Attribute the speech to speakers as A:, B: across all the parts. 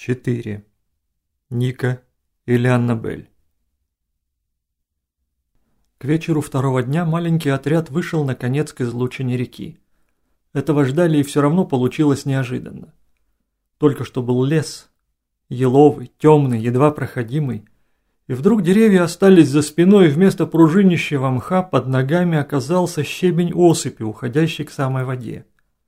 A: 4. Ника или Аннабель. К вечеру второго дня маленький отряд вышел наконец к излучине реки. Этого ждали, и все равно получилось неожиданно. Только что был лес, еловый, темный, едва проходимый, и вдруг деревья остались за спиной, и вместо пружинищего мха под ногами оказался щебень осыпи, уходящий к самой воде.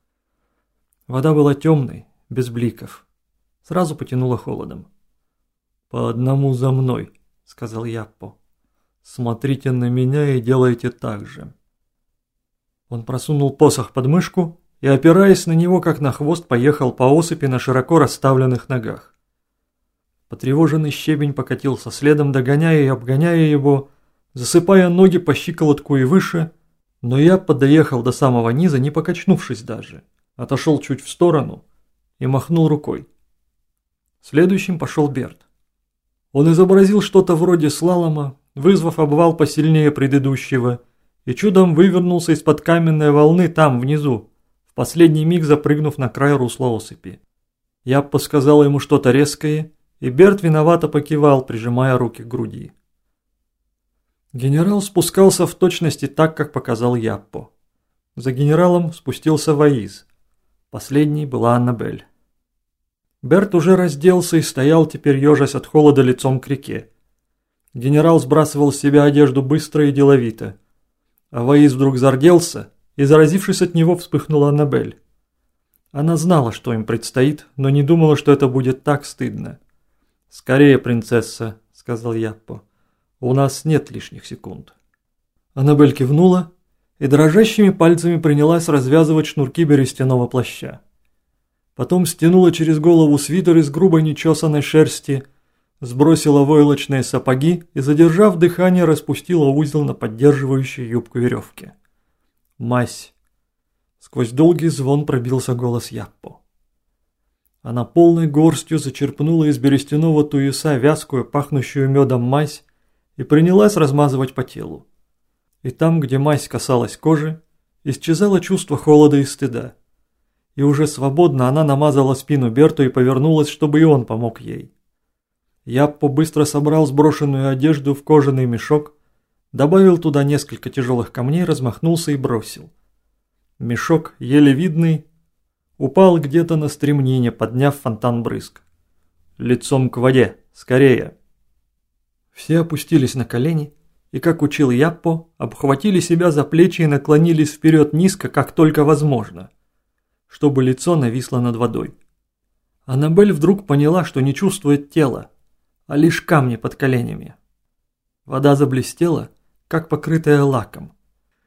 A: Вода была темной, без бликов. Сразу потянуло холодом. «По одному за мной», — сказал Яппо. «Смотрите на меня и делайте так же». Он просунул посох под мышку и, опираясь на него, как на хвост, поехал по осыпи на широко расставленных ногах. Потревоженный щебень покатился следом, догоняя и обгоняя его, засыпая ноги по щиколотку и выше, но Яппо доехал до самого низа, не покачнувшись даже, отошел чуть в сторону и махнул рукой. Следующим пошел Берт. Он изобразил что-то вроде слалома, вызвав обвал посильнее предыдущего, и чудом вывернулся из-под каменной волны там, внизу, в последний миг запрыгнув на край русла осыпи. Яппо сказал ему что-то резкое, и Берт виновато покивал, прижимая руки к груди. Генерал спускался в точности так, как показал Яппо. За генералом спустился Ваиз. Последней была Аннабель. Берт уже разделся и стоял теперь, ежась от холода, лицом к реке. Генерал сбрасывал с себя одежду быстро и деловито. А Ваиз вдруг зарделся, и, заразившись от него, вспыхнула Аннабель. Она знала, что им предстоит, но не думала, что это будет так стыдно. «Скорее, принцесса», — сказал Яппо. «У нас нет лишних секунд». Аннабель кивнула и дрожащими пальцами принялась развязывать шнурки берестяного плаща. Потом стянула через голову свитер из грубой нечесанной шерсти, сбросила войлочные сапоги и, задержав дыхание, распустила узел на поддерживающей юбку веревки. «Мась!» Сквозь долгий звон пробился голос Яппо. Она полной горстью зачерпнула из берестяного туеса вязкую, пахнущую медом мазь и принялась размазывать по телу. И там, где мазь касалась кожи, исчезало чувство холода и стыда. И уже свободно она намазала спину Берту и повернулась, чтобы и он помог ей. Яппо быстро собрал сброшенную одежду в кожаный мешок, добавил туда несколько тяжелых камней, размахнулся и бросил. Мешок, еле видный, упал где-то на стремнине, подняв фонтан брызг. «Лицом к воде! Скорее!» Все опустились на колени и, как учил Яппо, обхватили себя за плечи и наклонились вперед низко, как только возможно, чтобы лицо нависло над водой. Аннабель вдруг поняла, что не чувствует тела, а лишь камни под коленями. Вода заблестела, как покрытая лаком.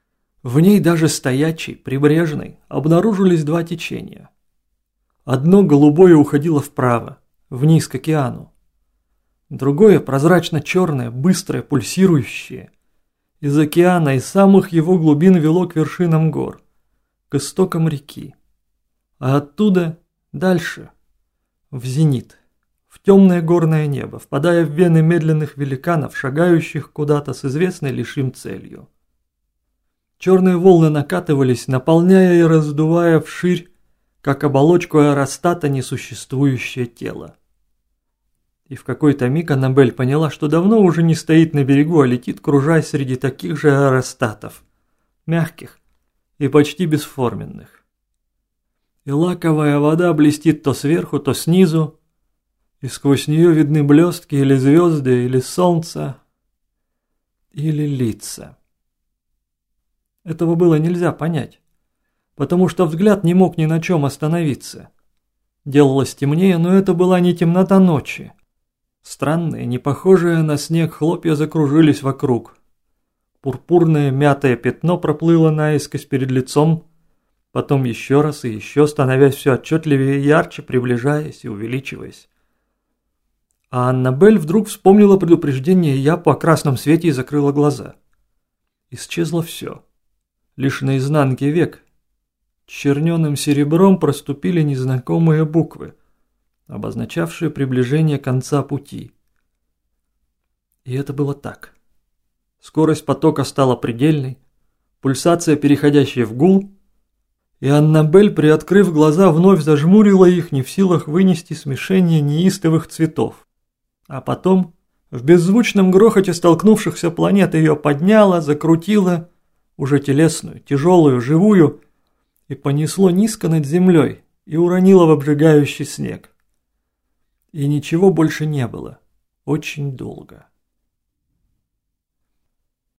A: В ней даже стоячей, прибрежной, обнаружились два течения. Одно голубое уходило вправо, вниз к океану. Другое прозрачно-черное, быстрое, пульсирующее. Из океана и самых его глубин вело к вершинам гор, к истокам реки. А оттуда дальше, в зенит, в темное горное небо, впадая в вены медленных великанов, шагающих куда-то с известной лишь им целью. Черные волны накатывались, наполняя и раздувая вширь, как оболочку аэростата, несуществующее тело. И в какой-то миг Аннабель поняла, что давно уже не стоит на берегу, а летит, кружась среди таких же аэростатов, мягких и почти бесформенных. И лаковая вода блестит то сверху, то снизу, и сквозь нее видны блестки или звезды, или солнце, или лица. Этого было нельзя понять, потому что взгляд не мог ни на чем остановиться. Делалось темнее, но это была не темнота ночи. Странные, не похожие на снег хлопья закружились вокруг. Пурпурное мятое пятно проплыло наискось перед лицом, потом еще раз и еще, становясь все отчетливее и ярче, приближаясь и увеличиваясь. А Аннабель вдруг вспомнила предупреждение Яппо о красном свете и закрыла глаза. Исчезло все. Лишь на изнанке век черненым серебром проступили незнакомые буквы, обозначавшие приближение конца пути. И это было так. Скорость потока стала предельной, пульсация, переходящая в гул, И Аннабель, приоткрыв глаза, вновь зажмурила их, не в силах вынести смешение неистовых цветов. А потом, в беззвучном грохоте столкнувшихся планет, ее подняло, закрутило, уже телесную, тяжелую, живую, и понесло низко над землей и уронило в обжигающий снег. И ничего больше не было. Очень долго.